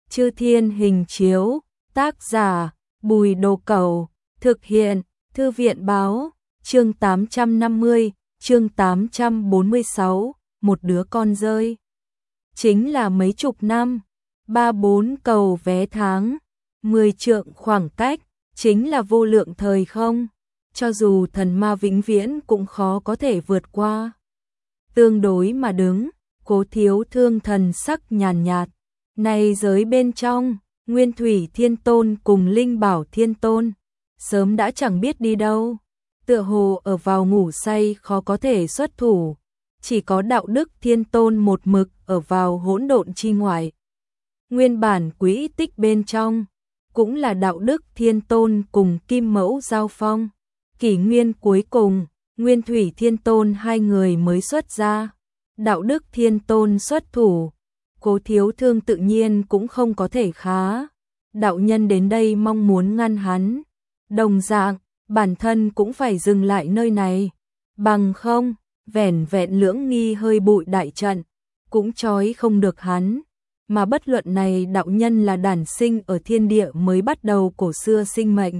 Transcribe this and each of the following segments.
Chư Thiên Hình Chiếu, tác giả Bùi Đồ Cẩu, thực hiện Thư viện Báo, chương 850, chương 846, một đứa con rơi. Chính là mấy chục năm, 3-4 cầu vé tháng, 10 trượng khoảng cách, chính là vô lượng thời không, cho dù thần ma vĩnh viễn cũng khó có thể vượt qua. Tương đối mà đứng, Cố Thiếu Thương thần sắc nhàn nhạt, này giới bên trong, Nguyên Thủy Thiên Tôn cùng Linh Bảo Thiên Tôn, sớm đã chẳng biết đi đâu, tựa hồ ở vào ngủ say khó có thể xuất thủ, chỉ có Đạo Đức Thiên Tôn một mực ở vào hỗn độn chi ngoại. Nguyên bản quỹ tích bên trong, cũng là Đạo Đức Thiên Tôn cùng Kim Mẫu giao phong, kỷ nguyên cuối cùng, Nguyên Thủy Thiên Tôn hai người mới xuất ra, Đạo Đức Thiên Tôn xuất thủ, Cố Thiếu Thương tự nhiên cũng không có thể khá. Đạo nhân đến đây mong muốn ngăn hắn, đồng dạng, bản thân cũng phải dừng lại nơi này, bằng không, vẻn vẹn lưỡng nghi hơi bụi đại trận, cũng trói không được hắn, mà bất luận này đạo nhân là đản sinh ở thiên địa mới bắt đầu cổ xưa sinh mệnh,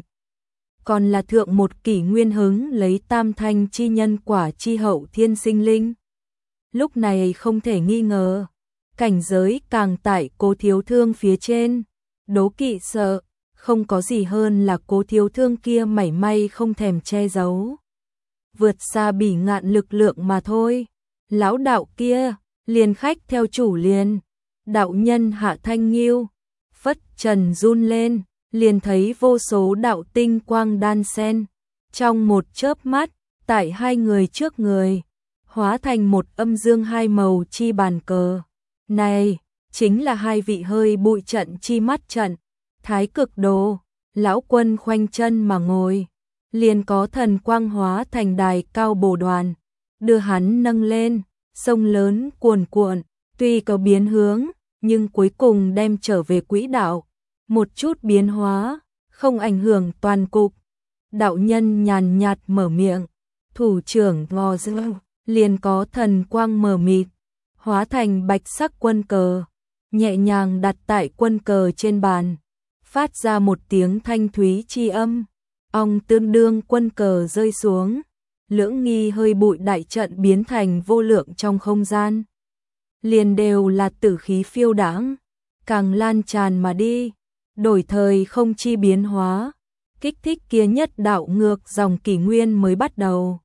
còn là thượng một kỷ nguyên hứng lấy tam thanh chi nhân quả chi hậu thiên sinh linh. Lúc này không thể nghi ngờ, cảnh giới càng tại Cố Thiếu Thương phía trên, đố kỵ sợ, không có gì hơn là Cố Thiếu Thương kia mảy may không thèm che giấu. Vượt xa bỉ ngạn lực lượng mà thôi, lão đạo kia, liền khách theo chủ liền, đạo nhân Hạ Thanh Nghiêu, phất trần run lên, liền thấy vô số đạo tinh quang đan sen, trong một chớp mắt, tại hai người trước người, hóa thành một âm dương hai màu chi bàn cờ. Này, chính là hai vị hơi bụi trận chi mắt trận, Thái Cực Đồ, lão quân khoanh chân mà ngồi, liền có thần quang hóa thành đài cao bồ đoàn, đưa hắn nâng lên, sông lớn cuồn cuộn, tuy có biến hướng, nhưng cuối cùng đem trở về quỹ đạo, một chút biến hóa, không ảnh hưởng toàn cục. Đạo nhân nhàn nhạt mở miệng, thủ trưởng ngò dương, liền có thần quang mờ mịt, hóa thành bạch sắc quân cờ, nhẹ nhàng đặt tại quân cờ trên bàn, phát ra một tiếng thanh thúy chi âm, ong tương đương quân cờ rơi xuống, lưỡng nghi hơi bụi đại trận biến thành vô lượng trong không gian. Liền đều là tử khí phiêu đãng, càng lan tràn mà đi, đổi thời không chi biến hóa, kích thích kia nhất đạo ngược dòng kỷ nguyên mới bắt đầu.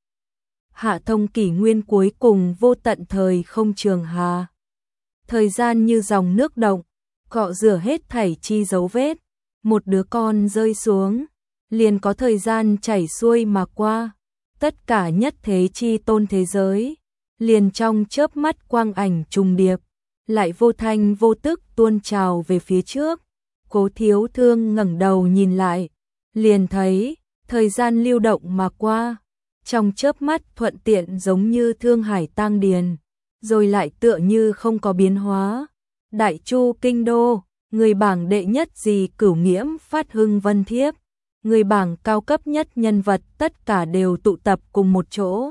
Hạ thông kỷ nguyên cuối cùng vô tận thời không trường hà. Thời gian như dòng nước động, cọ rửa hết thảy chi dấu vết, một đứa con rơi xuống, liền có thời gian chảy xuôi mà qua, tất cả nhất thế chi tôn thế giới, liền trong chớp mắt quang ảnh trùng điệp, lại vô thanh vô tức tuôn trào về phía trước. Cố Thiếu Thương ngẩng đầu nhìn lại, liền thấy thời gian lưu động mà qua, trong chớp mắt thuận tiện giống như thương hải tang điền, rồi lại tựa như không có biến hóa. Đại Chu kinh đô, người bảng đệ nhất gì Cửu Nghiễm phát hưng vân thiếp, người bảng cao cấp nhất nhân vật tất cả đều tụ tập cùng một chỗ.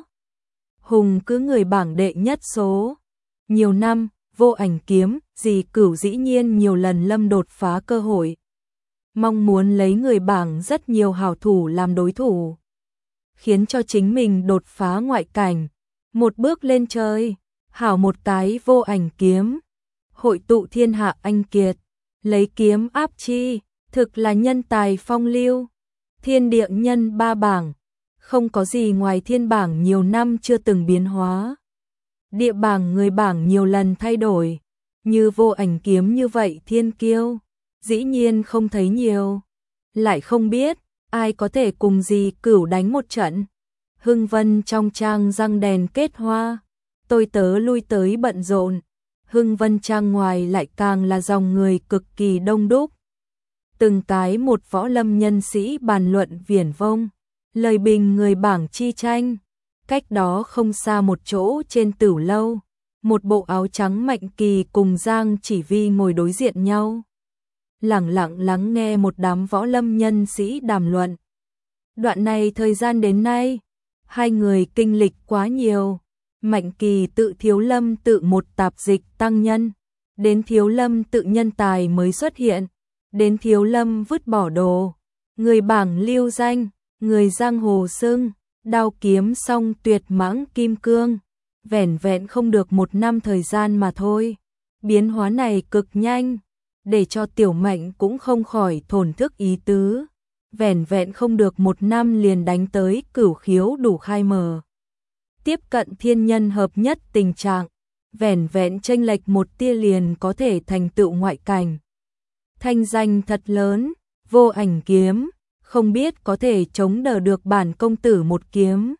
Hùng cứ người bảng đệ nhất số. Nhiều năm, Vô Ảnh Kiếm, dì Cửu dĩ nhiên nhiều lần lâm đột phá cơ hội. Mong muốn lấy người bảng rất nhiều hảo thủ làm đối thủ, khiến cho chính mình đột phá ngoại cảnh, một bước lên trời. Hảo một cái Vô Ảnh Kiếm, hội tụ thiên hạ anh kiệt, lấy kiếm áp chi, thực là nhân tài phong lưu. Thiên địa nhân ba bảng, không có gì ngoài thiên bảng nhiều năm chưa từng biến hóa. Địa bảng người bảng nhiều lần thay đổi, như Vô Ảnh Kiếm như vậy thiên kiêu, dĩ nhiên không thấy nhiều. Lại không biết, ai có thể cùng dì Cửu đánh một trận. Hưng Vân trong trang răng đèn kết hoa, tôi tớ lui tới bận rộn, Hưng Vân trang ngoài lại càng là dòng người cực kỳ đông đúc. Từng cái một võ lâm nhân sĩ bàn luận viển vông, lời bình người bảng chi tranh. Cách đó không xa một chỗ trên tử lâu, một bộ áo trắng Mạnh Kỳ cùng Giang Chỉ Vi ngồi đối diện nhau, lẳng lặng lắng nghe một đám võ lâm nhân sĩ đàm luận. Đoạn này thời gian đến nay, hai người kinh lịch quá nhiều. Mạnh Kỳ tự Thiếu Lâm tự một tạp dịch tăng nhân, đến Thiếu Lâm tự nhân tài mới xuất hiện, đến Thiếu Lâm vứt bỏ đồ, người bảng lưu danh, người giang hồ xưng, đao kiếm song tuyệt mãng kim cương, vẻn vẹn không được 1 năm thời gian mà thôi. Biến hóa này cực nhanh, để cho Tiểu Mạnh cũng không khỏi thổn thức ý tứ. Vẻn vẹn không được 1 năm liền đánh tới cửu khiếu đủ khai mở. Tiếp cận thiên nhân hợp nhất tình trạng, vẻn vẹn chênh lệch 1 tia liền có thể thành tựu ngoại cảnh. Thanh danh thật lớn, Vô Ảnh kiếm, không biết có thể chống đỡ được bản công tử một kiếm.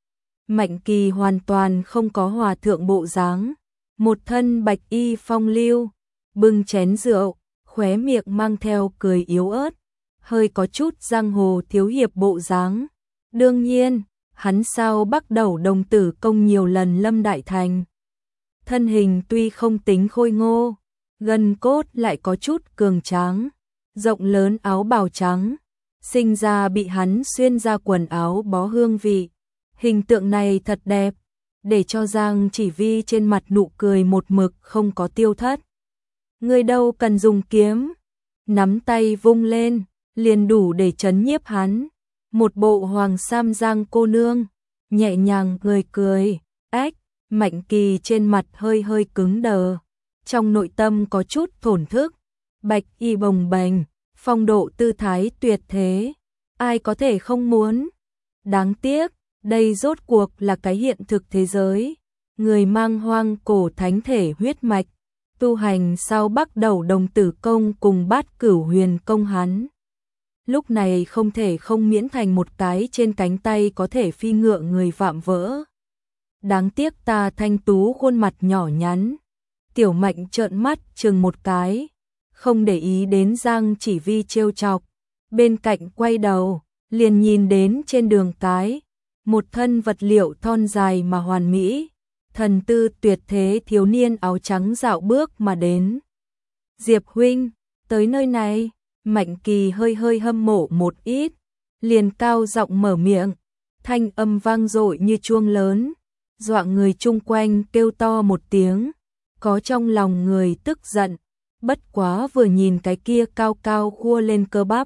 Mạnh Kỳ hoàn toàn không có hòa thượng bộ dáng, một thân bạch y phong lưu, bưng chén rượu, khóe miệng mang theo cười yếu ớt, hơi có chút giang hồ thiếu hiệp bộ dáng. Đương nhiên, hắn sao bắt đầu đồng tử công nhiều lần lâm đại thành. Thân hình tuy không tính khôi ngô, gân cốt lại có chút cường tráng, rộng lớn áo bào trắng, sinh ra bị hắn xuyên ra quần áo bó hương vị. Hình tượng này thật đẹp, để cho Giang Chỉ Vi trên mặt nụ cười một mực không có tiêu thất. Người đâu cần dùng kiếm, nắm tay vung lên, liền đủ để trấn nhiếp hắn. Một bộ hoàng sam Giang cô nương, nhẹ nhàng cười, ách, Mạnh Kỳ trên mặt hơi hơi cứng đờ, trong nội tâm có chút thổn thức, bạch y bồng bềnh, phong độ tư thái tuyệt thế, ai có thể không muốn. Đáng tiếc, đây rốt cuộc là cái hiện thực thế giới, người mang hoang cổ thánh thể huyết mạch, tu hành sau bắt đầu đồng tử công cùng Bát Cửu Huyền công hắn. Lúc này không thể không miễn thành một cái trên cánh tay có thể phi ngựa người vạm vỡ. Đáng tiếc ta thanh tú khuôn mặt nhỏ nhắn. Tiểu Mạnh trợn mắt chừng một cái, không để ý đến Giang Chỉ Vi trêu chọc, bên cạnh quay đầu, liền nhìn đến trên đường cái, một thân vật liệu thon dài mà hoàn mỹ, thần tư tuyệt thế thiếu niên áo trắng dạo bước mà đến. Diệp huynh, tới nơi này. Mạnh Kỳ hơi hơi hâm mộ một ít, liền cao giọng mở miệng, thanh âm vang dội như chuông lớn, dọa người chung quanh kêu to một tiếng, có trong lòng người tức giận, bất quá vừa nhìn cái kia cao cao khua lên cơ bắp,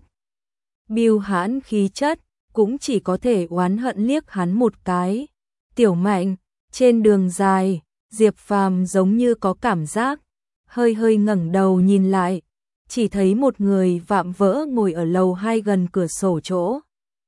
bưu hãn khí chất, cũng chỉ có thể oán hận liếc hắn một cái. Tiểu Mạnh, trên đường dài, Diệp Phàm giống như có cảm giác, hơi hơi ngẩng đầu nhìn lại, chỉ thấy một người vạm vỡ ngồi ở lầu 2 gần cửa sổ chỗ.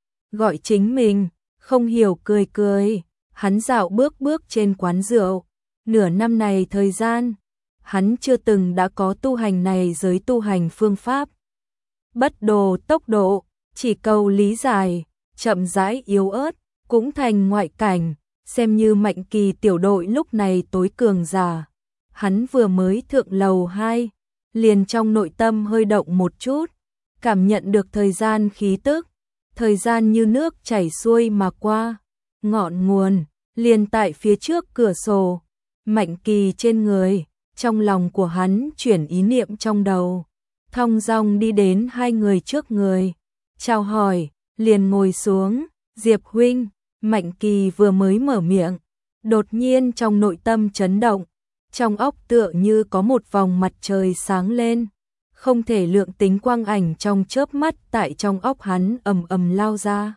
Gọi chính mình, không hiểu cười, hắn dạo bước trên quán rượu. Nửa năm này thời gian, hắn chưa từng đã có tu hành này giới tu hành phương pháp. Bất đồ tốc độ, chỉ cầu lý giải, chậm rãi yếu ớt, cũng thành ngoại cảnh, xem như Mạnh Kỳ tiểu đội lúc này tối cường giả. Hắn vừa mới thượng lầu 2, liền trong nội tâm hơi động một chút, cảm nhận được thời gian khí tức, thời gian như nước chảy xuôi mà qua, ngọn nguồn, liền tại phía trước cửa sổ, Mạnh Kỳ trên người, trong lòng của hắn chuyển ý niệm trong đầu, thong dong đi đến 2 người trước người, chào hỏi, liền ngồi xuống. Diệp huynh. Mạnh Kỳ vừa mới mở miệng, đột nhiên trong nội tâm chấn động, trong óc tựa như có một vòng mặt trời sáng lên, không thể lượng tính quang ảnh trong chớp mắt tại trong óc hắn ầm lao ra.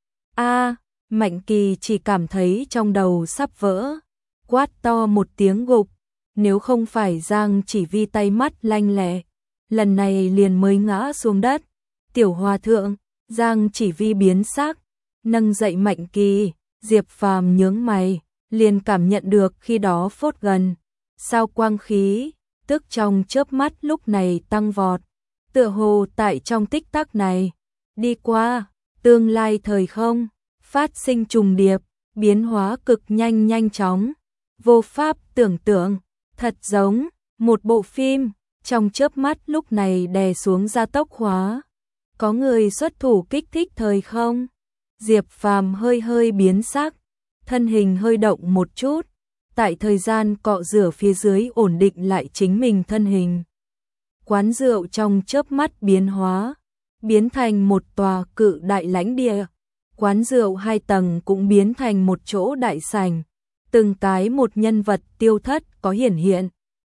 Mạnh Kỳ chỉ cảm thấy trong đầu sắp vỡ, quát to một tiếng gục, nếu không phải Giang Chỉ Vi tay mắt lanh lẹ, lần này liền mới ngã xuống đất. Tiểu hòa thượng, Giang Chỉ Vi biến sắc, nâng dậy Mạnh Kỳ. Diệp Phàm nhướng mày, liền cảm nhận được khi đó phốt gần, sao quang khí, tức trong chớp mắt lúc này tăng vọt, tựa hồ tại trong tích tắc này, đi qua, tương lai thời không, phát sinh trùng điệp, biến hóa cực nhanh chóng, vô pháp tưởng tượng, thật giống một bộ phim, trong chớp mắt lúc này đè xuống gia tốc hóa. Có người xuất thủ kích thích thời không? Diệp Phàm hơi biến sắc, thân hình hơi động một chút, tại thời gian cọ rửa phía dưới ổn định lại chính mình thân hình. Quán rượu trong chớp mắt biến hóa, biến thành một tòa cự đại lãnh địa. Quán rượu 2 tầng cũng biến thành một chỗ đại sảnh, từng cái một nhân vật tiêu thất có hiển hiện.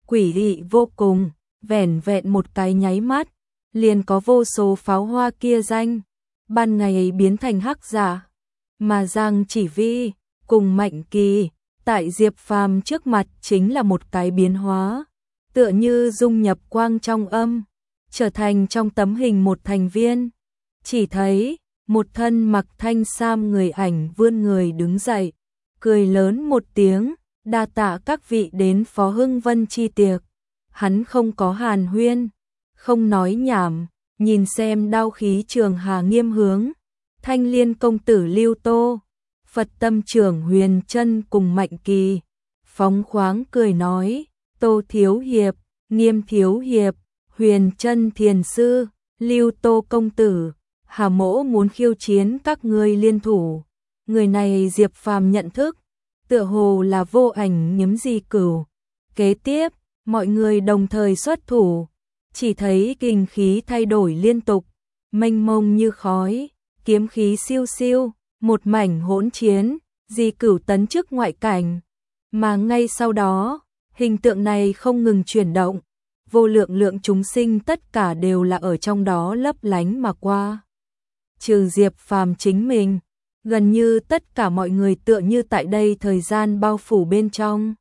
quỷ dị vô cùng, vẻn vẹn một cái nháy mắt, liền có vô số pháo hoa kia danh, ban ngày biến thành hắc giả, mà Giang Chỉ Vi cùng Mạnh Kỳ, tại Diệp Phàm trước mặt chính là một cái biến hóa, tựa như dung nhập quang trong âm, trở thành trong tấm hình một thành viên. Chỉ thấy một thân mặc thanh sam người ảnh vươn người đứng dậy, cười lớn một tiếng, đa tạ các vị đến Phó Hưng Vân chi tiệc. Hắn không có hàn huyên, không nói nhảm, nhìn xem đao khí Trường Hà Nghiêm hướng, Thanh Liên công tử Lưu Tô, Phật Tâm trưởng Huyền Trân cùng Mạnh Kỳ, phóng khoáng cười nói, Tô thiếu hiệp, Nghiêm thiếu hiệp, Huyền Trân thiền sư, Lưu Tô công tử, Hà mỗ muốn khiêu chiến các ngươi liên thủ. Người này Diệp Phàm nhận thức, tựa hồ là Vô Ảnh Nhấm Di Cửu. Kế tiếp, mọi người đồng thời xuất thủ, chỉ thấy kinh khí thay đổi liên tục, mênh mông như khói, kiếm khí siêu siêu, một mảnh hỗn chiến, Di Cửu tấn chức ngoại cảnh. Mà ngay sau đó, hình tượng này không ngừng chuyển động, vô lượng lượng chúng sinh tất cả đều là ở trong đó lấp lánh mà qua. Trừ Diệp Phàm chính mình, gần như tất cả mọi người tựa như tại đây thời gian bao phủ bên trong.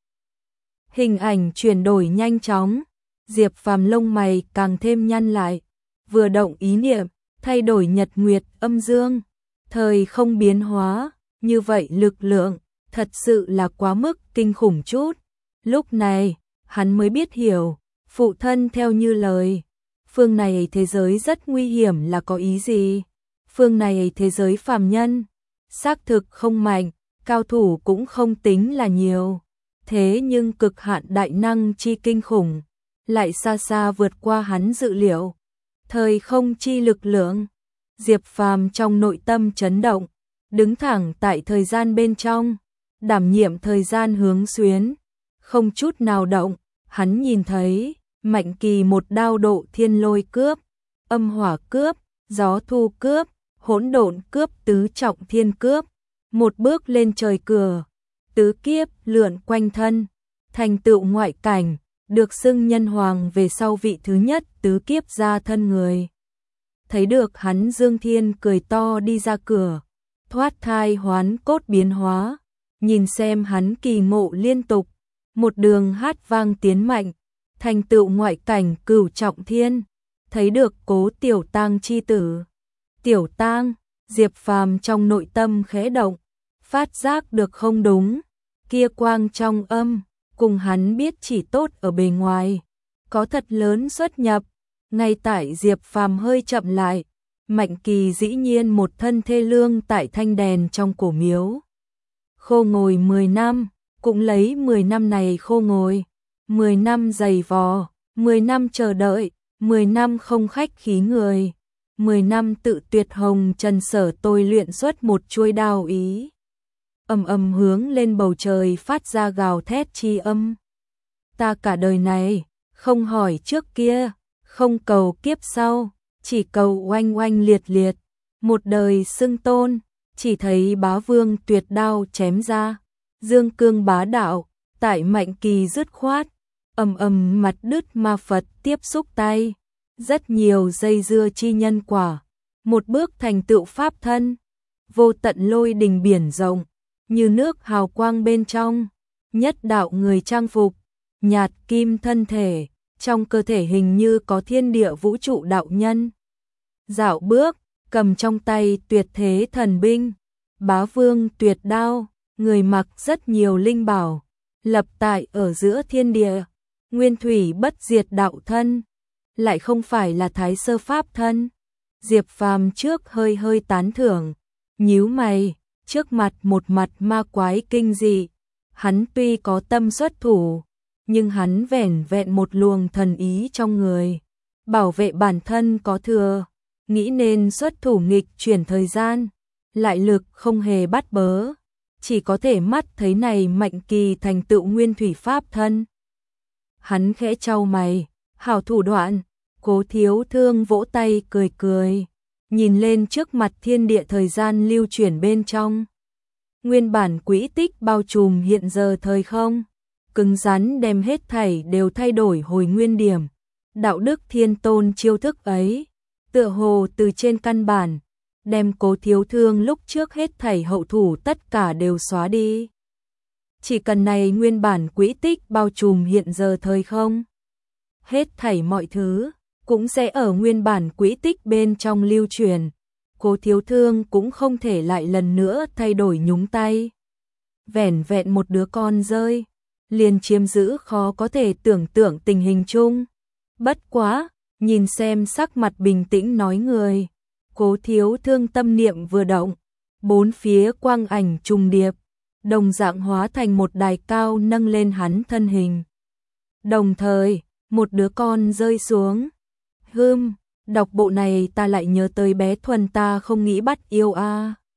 Hình ảnh chuyển đổi nhanh chóng, Diệp Phàm lông mày càng thêm nhăn lại, vừa động ý niệm, thay đổi nhật nguyệt âm dương, thời không biến hóa, như vậy lực lượng, thật sự là quá mức kinh khủng chút. Lúc này, hắn mới biết hiểu, phụ thân theo như lời, phương này thế giới rất nguy hiểm là có ý gì? Phương này thế giới phàm nhân, xác thực không mạnh, cao thủ cũng không tính là nhiều. Thế nhưng cực hạn đại năng chi kinh khủng, lại xa xa vượt qua hắn dự liệu. Thời không chi lực lượng, Diệp Phàm trong nội tâm chấn động, đứng thẳng tại thời gian bên trong, đảm nhiệm thời gian hướng xuyến, không chút nào động. Hắn nhìn thấy Mạnh Kỳ một đao độ thiên lôi cướp, âm hỏa cướp, gió thu cướp, hỗn độn cướp, tứ trọng thiên cướp, một bước lên trời cửa, tứ kiếp lượn quanh thân, thành tựu ngoại cảnh, được xưng nhân hoàng về sau vị thứ nhất tứ kiếp ra thân người. Thấy được hắn Dương Thiên cười to đi ra cửa, thoát thai hoán cốt biến hóa, nhìn xem hắn kỳ ngộ liên tục, một đường hát vang tiến mạnh, thành tựu ngoại cảnh cửu trọng thiên, thấy được Cố Tiểu Tang chi tử. Tiểu Tang, Diệp Phàm trong nội tâm khẽ động, phát giác được không đúng, kia quang trong âm, cùng hắn biết chỉ tốt ở bề ngoài, có thật lớn xuất nhập. Ngay tại Diệp Phàm hơi chậm lại, Mạnh Kỳ dĩ nhiên một thân thê lương tại thanh đèn trong cổ miếu. Khô ngồi 10 năm, cũng lấy 10 năm này khô ngồi, 10 năm dày vò, 10 năm chờ đợi, 10 năm không khách khí người, 10 năm tự tuyệt hồng trần sở tôi luyện xuất một chuôi đao ý. Ầm ầm hướng lên bầu trời phát ra gào thét chi âm. Ta cả đời này, không hỏi trước kia, không cầu kiếp sau, chỉ cầu oanh oanh liệt liệt, một đời xưng tôn, chỉ thấy bá vương tuyệt đao chém ra, dương cương bá đạo, tại Mạnh Kỳ dứt khoát, ầm ầm mặt đứt ma Phật tiếp xúc tay, rất nhiều dây dưa chi nhân quả, một bước thành tựu pháp thân, vô tận lôi đình biển rộng, như nước hào quang bên trong, nhất đạo người trang phục, nhạt kim thân thể, trong cơ thể hình như có thiên địa vũ trụ đạo nhân. Dạo bước, cầm trong tay tuyệt thế thần binh, bá vương tuyệt đao, người mặc rất nhiều linh bảo, lập tại ở giữa thiên địa, nguyên thủy bất diệt đạo thân, lại không phải là thái sơ pháp thân. Diệp Phàm trước hơi hơi tán thưởng, nhíu mày, trước mặt một mặt ma quái kinh dị, hắn tuy có tâm xuất thủ, nhưng hắn vẻn vẹn một luồng thần ý trong người, bảo vệ bản thân có thừa, nghĩ nên xuất thủ nghịch chuyển thời gian, lại lực không hề bắt bớ, chỉ có thể mắt thấy này Mạnh Kỳ thành tựu nguyên thủy pháp thân. Hắn khẽ chau mày, hảo thủ đoạn. Cố Thiếu Thương vỗ tay cười cười, nhìn lên trước mặt thiên địa thời gian lưu chuyển bên trong. Nguyên bản quỹ tích bao trùm hiện giờ thời không, cứng rắn đem hết thảy đều thay đổi hồi nguyên điểm. Đạo đức thiên tôn chiêu thức ấy, tựa hồ từ trên căn bản, đem Cố Thiếu Thương lúc trước hết thảy hậu thủ tất cả đều xóa đi. Chỉ cần này nguyên bản quỹ tích bao trùm hiện giờ thời không. Hết thảy mọi thứ, cũng sẽ ở nguyên bản quỹ tích bên trong lưu truyền. Cố Thiếu Thương cũng không thể lại lần nữa thay đổi nhúng tay. Vẻn vẹn một đứa con rơi, liền chiếm giữ khó có thể tưởng tượng tình hình chung. Bất quá, nhìn xem sắc mặt bình tĩnh nói người. Cố Thiếu Thương tâm niệm vừa động, bốn phía quang ảnh trùng điệp, đồng dạng hóa thành một đài cao nâng lên hắn thân hình. Đồng thời, một đứa con rơi xuống. Đọc bộ này ta lại nhớ tới bé Thuần ta không nghĩ bắt yêu a.